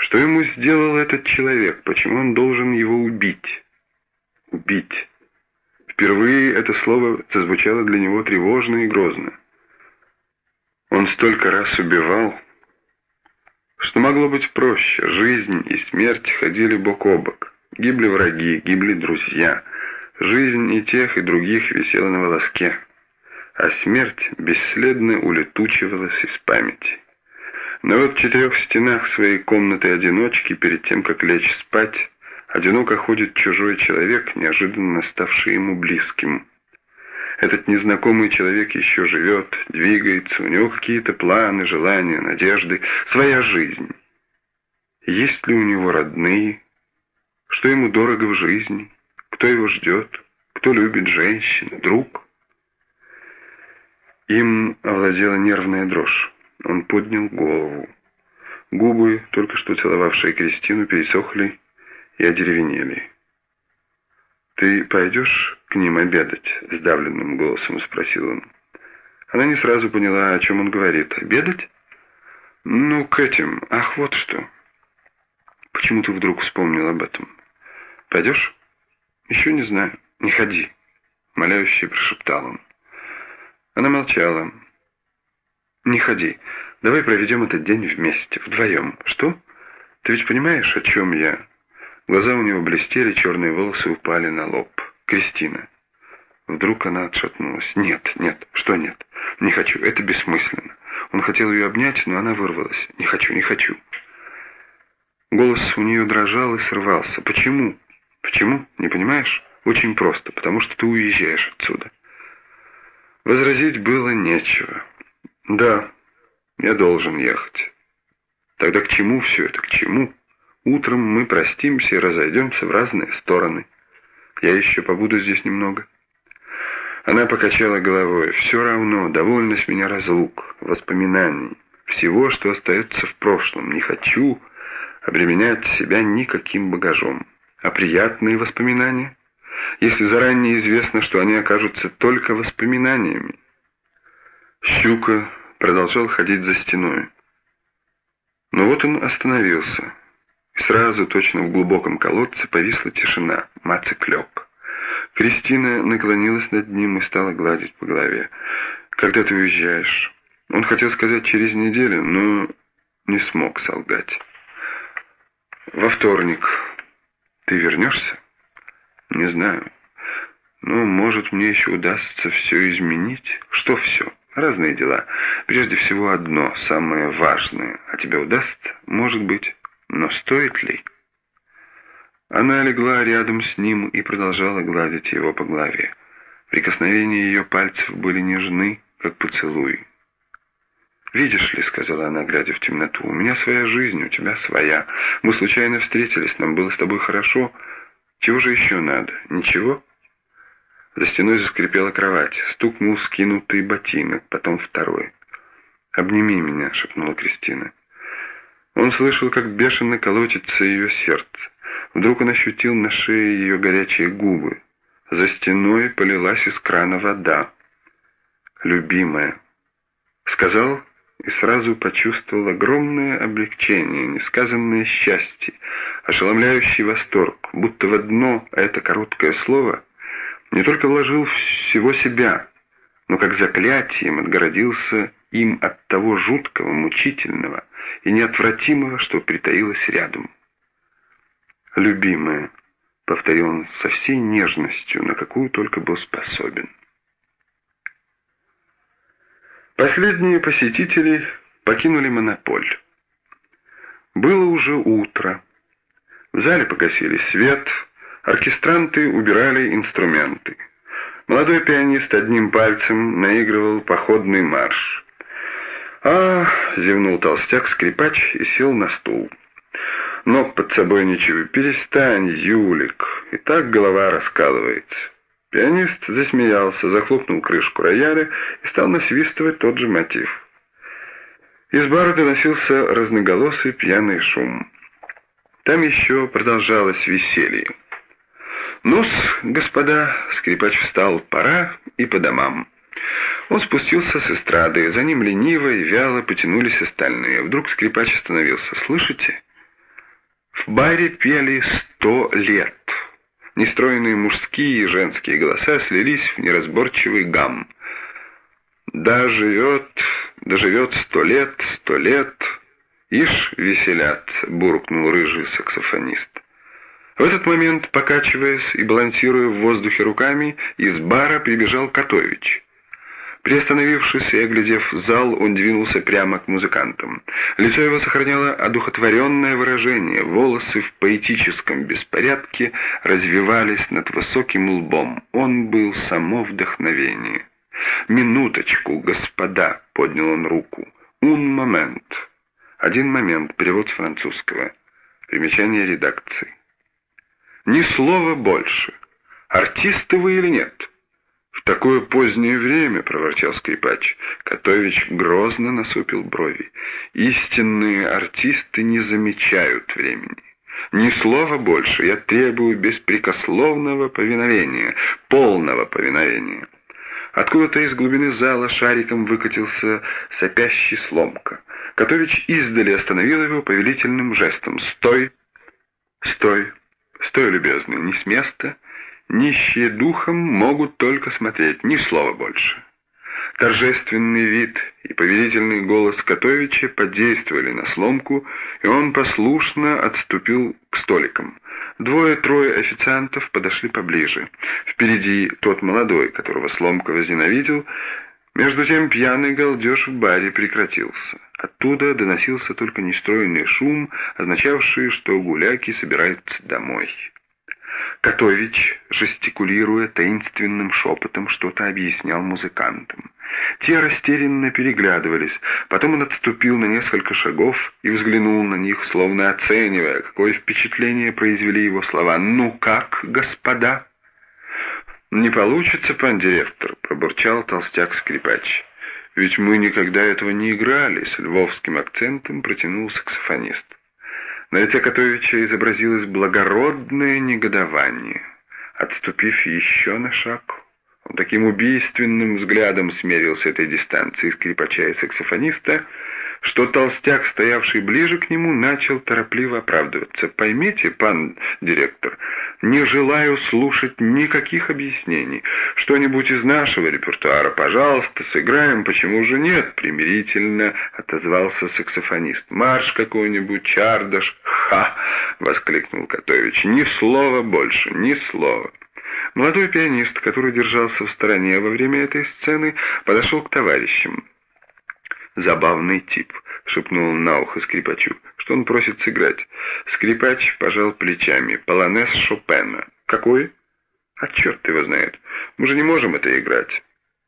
Что ему сделал этот человек? Почему он должен его убить? Убить. Впервые это слово зазвучало для него тревожно и грозно. Он столько раз убивал, что могло быть проще. Жизнь и смерть ходили бок о бок. Гибли враги, гибли друзья. Жизнь и тех, и других висела на волоске, а смерть бесследно улетучивалась из памяти. Но вот в 4 стенах своей комнаты-одиночки, перед тем, как лечь спать, одиноко ходит чужой человек, неожиданно ставший ему близким. Этот незнакомый человек еще живет, двигается, у него какие-то планы, желания, надежды, своя жизнь. Есть ли у него родные? Что ему дорого в жизни? Кто его ждет? Кто любит женщин? Друг? Им овладела нервная дрожь. Он поднял голову. Губы, только что целовавшие Кристину, пересохли и одеревенели. «Ты пойдешь к ним обедать?» — сдавленным голосом спросил он. Она не сразу поняла, о чем он говорит. «Обедать? Ну, к этим. Ах, вот что. Почему ты вдруг вспомнил об этом? Пойдешь?» «Еще не знаю. Не ходи», — умоляюще прошептал он. Она молчала. «Не ходи. Давай проведем этот день вместе, вдвоем. Что? Ты ведь понимаешь, о чем я?» Глаза у него блестели, черные волосы упали на лоб. «Кристина». Вдруг она отшатнулась. «Нет, нет, что нет? Не хочу, это бессмысленно». Он хотел ее обнять, но она вырвалась. «Не хочу, не хочу». Голос у нее дрожал и срывался. «Почему? Почему? Не понимаешь? Очень просто, потому что ты уезжаешь отсюда». Возразить было нечего. «Да, я должен ехать». «Тогда к чему все это, к чему? Утром мы простимся и разойдемся в разные стороны. Я еще побуду здесь немного». Она покачала головой. «Все равно, довольно с меня разлук, воспоминаний, всего, что остается в прошлом. Не хочу обременять себя никаким багажом. А приятные воспоминания? Если заранее известно, что они окажутся только воспоминаниями». Щука продолжал ходить за стеной. Но вот он остановился. И сразу, точно в глубоком колодце, повисла тишина. Мацик лег. Кристина наклонилась над ним и стала гладить по голове. «Когда ты уезжаешь?» Он хотел сказать «через неделю», но не смог солгать. «Во вторник. Ты вернешься?» «Не знаю. Но, может, мне еще удастся все изменить». «Что все?» «Разные дела. Прежде всего одно, самое важное. А тебе удастся? Может быть. Но стоит ли?» Она легла рядом с ним и продолжала гладить его по голове. Прикосновения ее пальцев были нежны, как поцелуй. «Видишь ли, — сказала она, глядя в темноту, — у меня своя жизнь, у тебя своя. Мы случайно встретились, нам было с тобой хорошо. Чего же еще надо? Ничего?» За стеной заскрипела кровать, стукнул скинутый ботинок, потом второй. «Обними меня», — шепнула Кристина. Он слышал, как бешено колотится ее сердце. Вдруг он ощутил на шее ее горячие губы. За стеной полилась из крана вода. «Любимая», — сказал и сразу почувствовал огромное облегчение, несказанное счастье, ошеломляющий восторг, будто в одно это короткое слово не только вложил всего себя, но как заклятием отгородился им от того жуткого, мучительного и неотвратимого, что притаилось рядом. «Любимая», — повторил он со всей нежностью, на какую только был способен. Последние посетители покинули монополь. Было уже утро. В зале погасили свет, оркестранты убирали инструменты. Молодой пианист одним пальцем наигрывал походный марш. Зевнул толстяк-скрипач и сел на стул. «Ног под собой ничего, перестань, Юлик, и так голова раскалывается». Пианист засмеялся, захлопнул крышку рояля и стал насвистывать тот же мотив. Из бара доносился разноголосый пьяный шум. Там еще продолжалось веселье. «Ну-с, господа», — скрипач встал, — «пора и по домам». Он спустился с эстрады, за ним лениво и вяло потянулись остальные. Вдруг скрипач остановился. «Слышите?» баре пели «100 лет». Нестройные мужские и женские голоса слились в неразборчивый гам. Доживет 100 лет, ишь веселятся», — буркнул рыжий саксофонист. В этот момент, покачиваясь и балансируя в воздухе руками, из бара прибежал Котович. Приостановившись и оглядев зал, он двинулся прямо к музыкантам. Лицо его сохраняло одухотворенное выражение, волосы в поэтическом беспорядке развивались над высоким лбом. Он был само вдохновение. «Минуточку, господа!» — поднял он руку. «Un момент». «Один момент», перевод с французского. Примечание редакции. «Ни слова больше. Артисты вы или нет?» «В такое позднее время», — проворчал скрипач. Котович грозно насупил брови. «Истинные артисты не замечают времени. Ни слова больше. Я требую беспрекословного повиновения, полного повиновения». Откуда-то из глубины зала шариком выкатился сопящий Сломка. Котович издали остановил его повелительным жестом. «Стой! Стой! Стой, любезный, не с места! Нищие духом могут только смотреть, ни слова больше». Торжественный вид и повелительный голос Котовича подействовали на Сломку, и он послушно отступил к столикам. Двое-трое официантов подошли поближе. Впереди тот молодой, которого Сломка возненавидел. Между тем пьяный галдеж в баре прекратился. Оттуда доносился только нестройный шум, означавший, что гуляки собираются домой. Котович, жестикулируя таинственным шепотом, что-то объяснял музыкантам. Те растерянно переглядывались. Потом он отступил на несколько шагов и взглянул на них, словно оценивая, какое впечатление произвели его слова. «Ну как, господа?» «Не получится, пан директор», — пробурчал толстяк-скрипач. «Ведь мы никогда этого не играли», — с львовским акцентом протянул саксофонист. На лице Котовича изобразилось благородное негодование. Отступив еще на шаг, он таким убийственным взглядом смерил с этой дистанции скрипача и саксофониста, что толстяк, стоявший ближе к нему, начал торопливо оправдываться. «Поймите, пан директор, не желаю слушать никаких объяснений. Что-нибудь из нашего репертуара, пожалуйста, сыграем, почему же нет?» Примирительно отозвался саксофонист. «Марш какой-нибудь, чардаш». «Ха!» — воскликнул Котович. «Ни слова больше, ни слова». Молодой пианист, который держался в стороне во время этой сцены, подошел к товарищам. «Забавный тип», — шепнул он на ухо скрипачу, что он просит сыграть. Скрипач пожал плечами. «Полонез Шопена». «Какой?» «А черт его знает. Мы же не можем это играть».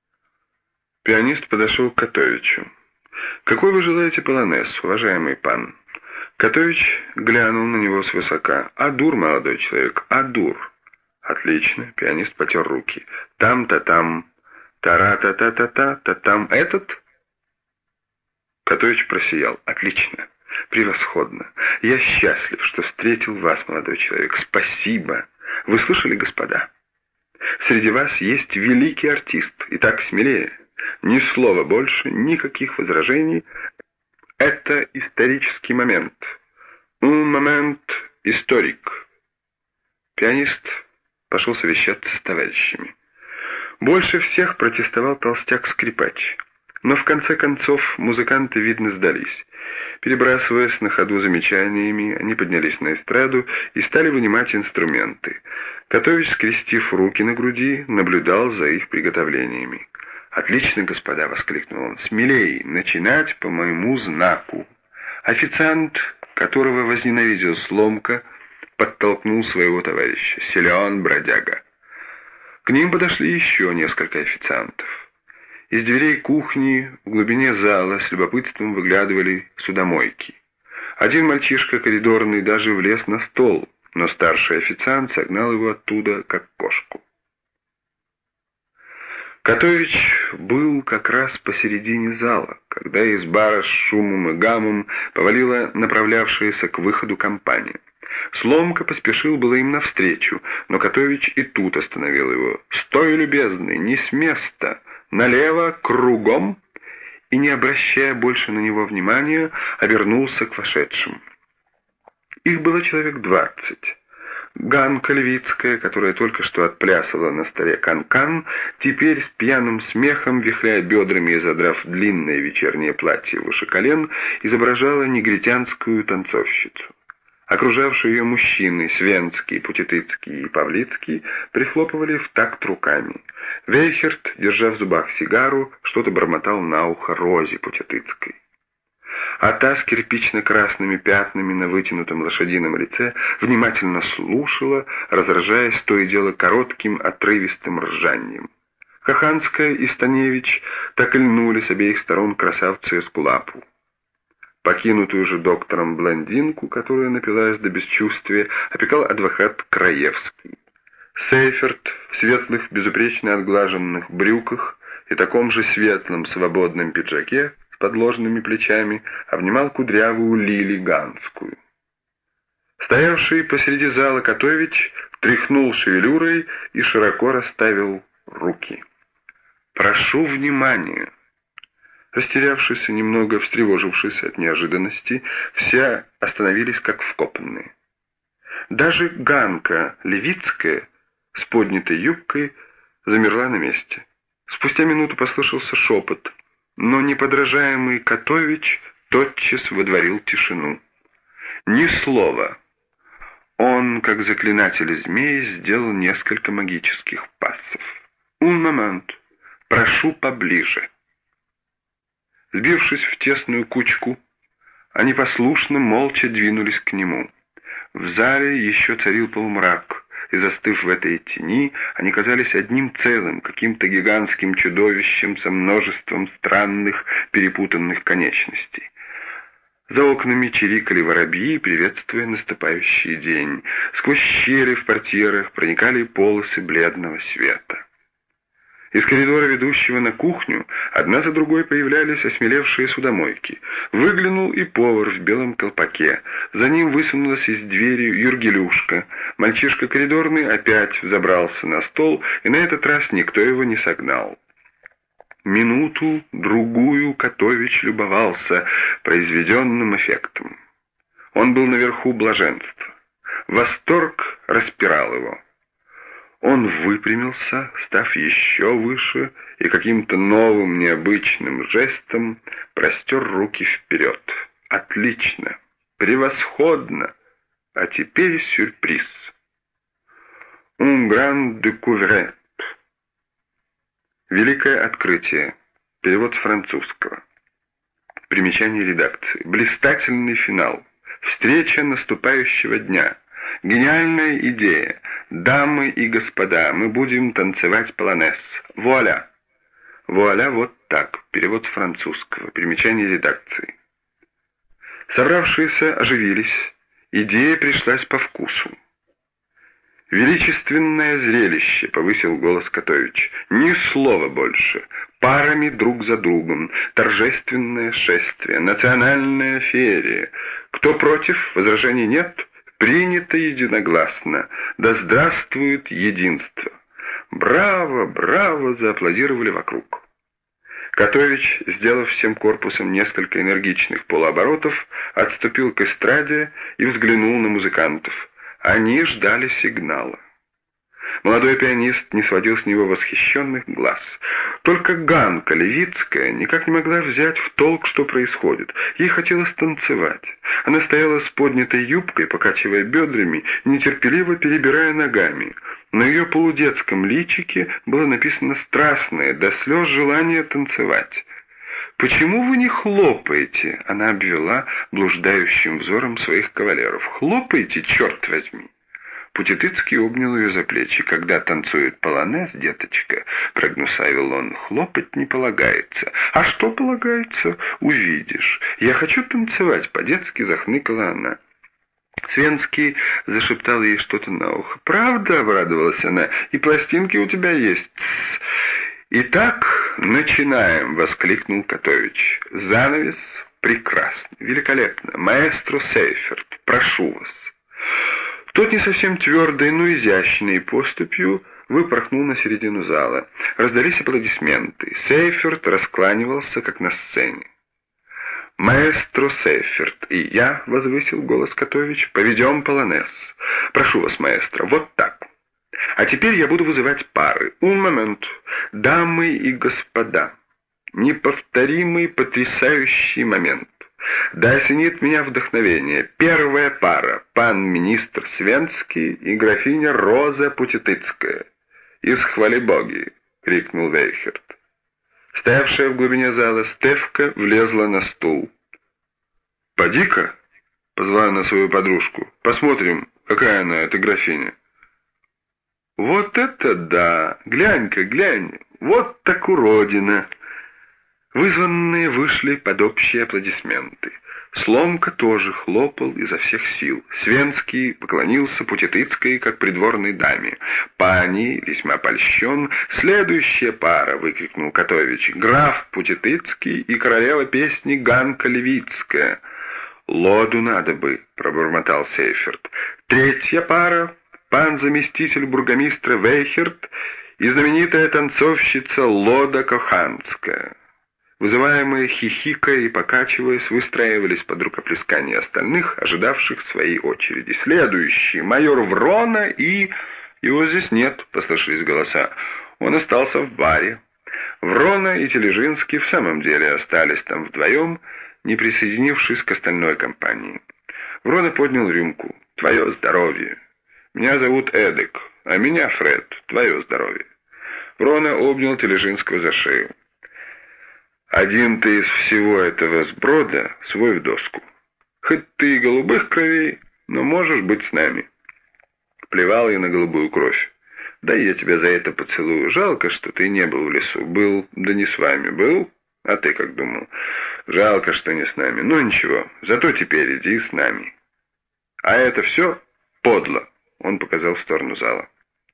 Пианист подошел к Котовичу. «Какой вы желаете полонез, уважаемый пан?» Котович глянул на него свысока. «А-дур, молодой человек, а-дур». «Отлично», — пианист потер руки. «Там-та-там, тара-та-та-та-та-та-там. Этот?» Котович просиял. «Отлично, превосходно. Я счастлив, что встретил вас, молодой человек. Спасибо. Вы слышали, господа? Среди вас есть великий артист. Итак, смелее. Ни слова больше, никаких возражений. Это исторический момент. Un момент историк». Пианист пошел совещаться с товарищами. Больше всех протестовал толстяк-скрипач. Но в конце концов музыканты, видно, сдались. Перебрасываясь на ходу замечаниями, они поднялись на эстраду и стали вынимать инструменты. Котович, скрестив руки на груди, наблюдал за их приготовлениями. «Отлично, господа!» — воскликнул он. «Смелей! Начинать по моему знаку!» Официант, которого возненавидел Сломка, подтолкнул своего товарища. «Силен, бродяга!» К ним подошли еще несколько официантов. Из дверей кухни в глубине зала с любопытством выглядывали судомойки. Один мальчишка коридорный даже влез на стол, но старший официант согнал его оттуда, как кошку. Котович был как раз посередине зала, когда из бара с шумом и гамом повалила направлявшаяся к выходу компания. Сломка поспешил было им навстречу, но Котович и тут остановил его. «Стой, любезный, не с места! Налево, кругом!» И, не обращая больше на него внимания, обернулся к вошедшим. Их было человек 20. Ганка Левицкая, которая только что отплясывала на столе канкан, теперь с пьяным смехом, вихляя бедрами и задрав длинное вечернее платье выше колен, изображала негритянскую танцовщицу. Окружавшие ее мужчины, Свенский, Путетыцкий и Павлицкий, прихлопывали в такт руками. Вейхерт, держа в зубах сигару, что-то бормотал на ухо Розе Путетыцкой. А та с кирпично-красными пятнами на вытянутом лошадином лице внимательно слушала, разражаясь то и дело коротким отрывистым ржанием. Каханская и Станевич так и льнули с обеих сторон красавцу Эскулапу. Покинутую же доктором блондинку, которая напилась до бесчувствия, опекал адвокат Краевский. Сейферт в светлых, безупречно отглаженных брюках и таком же светлом свободном пиджаке с подложными плечами обнимал кудрявую Лили Ганскую. Стоявший посреди зала Котович тряхнул шевелюрой и широко расставил руки. «Прошу внимания!» Растерявшись и немного встревожившись от неожиданности, все остановились как вкопанные. Даже Ганка Левицкая с поднятой юбкой замерла на месте. Спустя минуту послышался шепот, но неподражаемый Котович тотчас водворил тишину. Ни слова. Он, как заклинатель змеи, сделал несколько магических пассов. «Un moment. Прошу поближе». Сбившись в тесную кучку, они послушно, молча двинулись к нему. В зале еще царил полумрак, и, застыв в этой тени, они казались одним целым, каким-то гигантским чудовищем со множеством странных, перепутанных конечностей. За окнами чирикали воробьи, приветствуя наступающий день. Сквозь щели в портьерах проникали полосы бледного света. Из коридора, ведущего на кухню, одна за другой появлялись осмелевшие судомойки. Выглянул и повар в белом колпаке. За ним высунулась из двери Юргелюшка. Мальчишка коридорный опять взобрался на стол, и на этот раз никто его не согнал. Минуту, другую Котович любовался произведенным эффектом. Он был наверху блаженства. Восторг распирал его. Он выпрямился, став еще выше, и каким-то новым необычным жестом простер руки вперед. «Отлично! Превосходно! А теперь сюрприз!» «Un grand découverte». «Великое открытие». Перевод с французского. Примечание редакции. «Блистательный финал. Встреча наступающего дня. Гениальная идея. Дамы и господа, мы будем танцевать полонез. Вуаля!» «Вуаля» вот так. Перевод с французского. Примечание редакции. Собравшиеся оживились. Идея пришлась по вкусу. «Величественное зрелище», — повысил голос Котович. «Ни слова больше. Парами друг за другом. Торжественное шествие. Национальная феерия. Кто против? Возражений нет?» «Принято единогласно. Да здравствует единство!» «Браво! Браво!» — зааплодировали вокруг. Котович, сделав всем корпусом несколько энергичных полуоборотов, отступил к эстраде и взглянул на музыкантов. Они ждали сигнала. Молодой пианист не сводил с него восхищенных глаз. Только Ганка Левицкая никак не могла взять в толк, что происходит. Ей хотелось танцевать. Она стояла с поднятой юбкой, покачивая бедрами, нетерпеливо перебирая ногами. На ее полудетском личике было написано страстное, до слез желание танцевать. «Почему вы не хлопаете?» — она обвела блуждающим взором своих кавалеров. «Хлопайте, черт возьми!» Путетыцкий обнял ее за плечи. «Когда танцует полонез, деточка, — прогнусавил он, — хлопать не полагается». «А что полагается? Увидишь. Я хочу танцевать», — по-детски захныкала она. Свенский зашептал ей что-то на ухо. «Правда?» — обрадовалась она. «И пластинки у тебя есть?» «Итак, начинаем!» — воскликнул Котович. «Занавес прекрасный, великолепно. Маэстро Сейферт, прошу вас». Тот не совсем твердой, но изящной поступью выпорхнул на середину зала. Раздались аплодисменты. Сейферт раскланивался, как на сцене. «Маэстро Сейферт и я», — возвысил голос Котович, — «поведем полонез. Прошу вас, маэстро, вот так. А теперь я буду вызывать пары. Un момент. Дамы и господа, неповторимый, потрясающий момент. Да осенит меня вдохновение. Первая пара — пан министр Свенский и графиня Роза Путетыцкая. Из хвали-боги», — крикнул Вейхерт. Стоявшая в глубине зала Стефка влезла на стул. «Поди-ка», — позвала она свою подружку, — «посмотрим, какая она, эта графиня». «Вот это да! Глянь-ка, глянь! Вот так уродина!» Вызванные вышли под общие аплодисменты. Сломка тоже хлопал изо всех сил. Свенский поклонился Путетыцкой, как придворной даме. «Пани, весьма польщен, следующая пара!» — выкрикнул Котович. «Граф Путетыцкий и королева песни Ганка Левицкая». «Лоду надо бы», — пробормотал Сейферт. «Третья пара — пан заместитель бургомистра Вейхерт и знаменитая танцовщица Лода Коханская». Вызываемые, хихикая и покачиваясь, выстраивались под рукоплескание остальных, ожидавших своей очереди. «Следующий — майор Врона и...» «Его здесь нет», — послышались голоса. «Он остался в баре». Врона и Тележинский в самом деле остались там вдвоем, не присоединившись к остальной компании. Врона поднял рюмку. «Твое здоровье. Меня зовут Эдик, а меня Фред. Твое здоровье». Врона обнял Тележинского за шею. «Один ты из всего этого сброда свой в доску. Хоть ты и голубых кровей, но можешь быть с нами». Плевал я на голубую кровь. «Да я тебя за это поцелую. Жалко, что ты не был в лесу. Был, да не с вами. Был? А ты как думал? Жалко, что не с нами. Ну ничего, зато теперь иди с нами». «А это все подло», — он показал в сторону зала.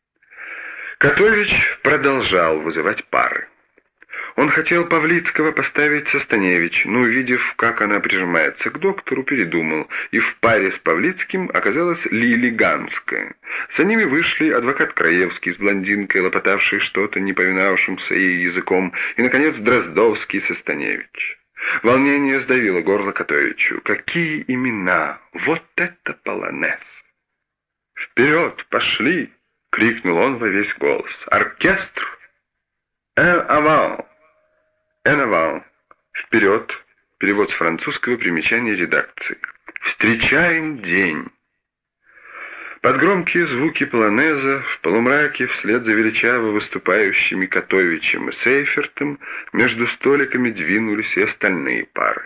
Котович продолжал вызывать пары. Он хотел Павлицкого поставить со Станевич, но, увидев, как она прижимается к доктору, передумал, и в паре с Павлицким оказалась Лили Ганская. За ними вышли адвокат Краевский с блондинкой, лопотавшей что-то, не повиновавшимся ей языком, и, наконец, Дроздовский со Станевич. Волнение сдавило горло Котовичу. Какие имена! Вот это полонез! «Вперед, пошли!» — крикнул он во весь голос. «Оркестр! Эн аван! Эн аван! Вперед!» Перевод с французского, примечание редакции. «Встречаем день!» Под громкие звуки полонеза в полумраке вслед за величаво выступающими Котовичем и Сейфертом между столиками двинулись и остальные пары.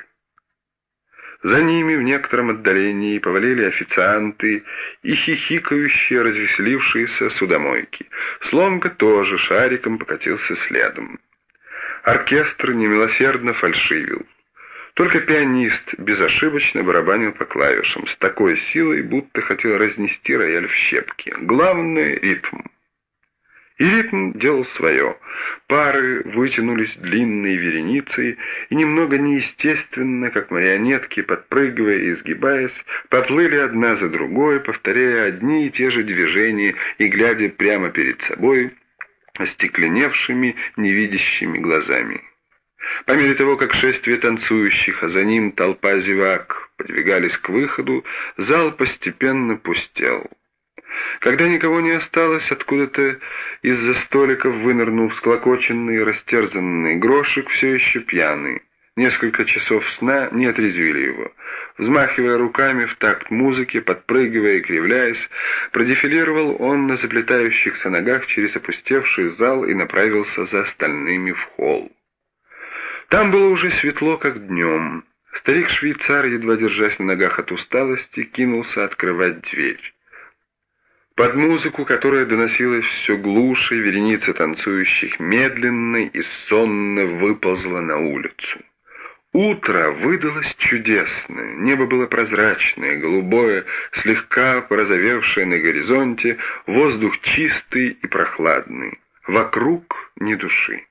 За ними в некотором отдалении повалили официанты и хихикающие, развеселившиеся судомойки. Сломка тоже шариком покатился следом. Оркестр немилосердно фальшивил. Только пианист безошибочно барабанил по клавишам с такой силой, будто хотел разнести рояль в щепки. Главное — ритм. И ритм делал свое. Пары вытянулись длинной вереницей и немного неестественно, как марионетки, подпрыгивая и изгибаясь, поплыли одна за другой, повторяя одни и те же движения и глядя прямо перед собой остекленевшими, невидящими глазами. По мере того, как шествие танцующих, а за ним толпа зевак подвигались к выходу, зал постепенно пустел. Когда никого не осталось, откуда-то из-за столиков вынырнул всклокоченный и растерзанный Грошек, все еще пьяный. Несколько часов сна не отрезвили его. Взмахивая руками в такт музыки, подпрыгивая и кривляясь, продефилировал он на заплетающихся ногах через опустевший зал и направился за остальными в холл. Там было уже светло, как днем. Старик-швейцар, едва держась на ногах от усталости, кинулся открывать дверь. Под музыку, которая доносилась все глуше, вереница танцующих медленно и сонно выползла на улицу. Утро выдалось чудесное, небо было прозрачное, голубое, слегка порозовевшее на горизонте, воздух чистый и прохладный, вокруг ни души.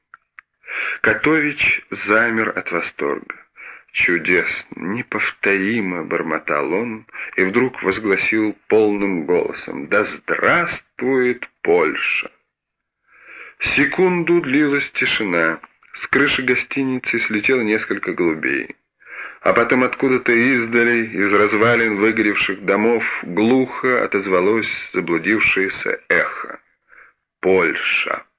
Котович замер от восторга. «Чудесно, неповторимо!» — бормотал он, и вдруг возгласил полным голосом: «Да здравствует Польша!» Секунду длилась тишина. С крыши гостиницы слетело несколько голубей. А потом откуда-то издали, из развалин выгоревших домов, глухо отозвалось заблудившееся эхо. Польша.